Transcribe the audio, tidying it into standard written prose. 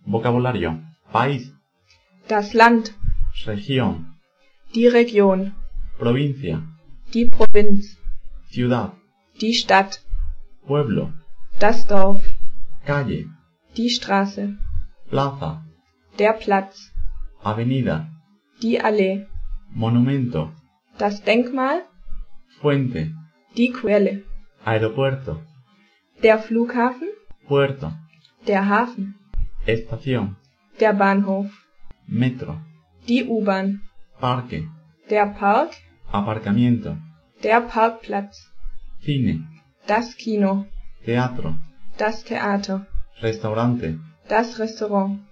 Vocabulario. País. Das Land, Región. die Region, Provincia. die Provinz, Ciudad. die Stadt, Pueblo. das Dorf, Calle. die Straße, Plaza. der Platz, Avenida. die Allee, Monumento. das Denkmal, Fuente. die Quelle, Aeropuerto. der Flughafen, Puerto. der Hafen, Estación. der Bahnhof, Metro. die U-Bahn, Parque. der Park, Aparcamiento. der Parkplatz, Cine. das Kino, Teatro. das Theater, Restaurante. das Restaurant,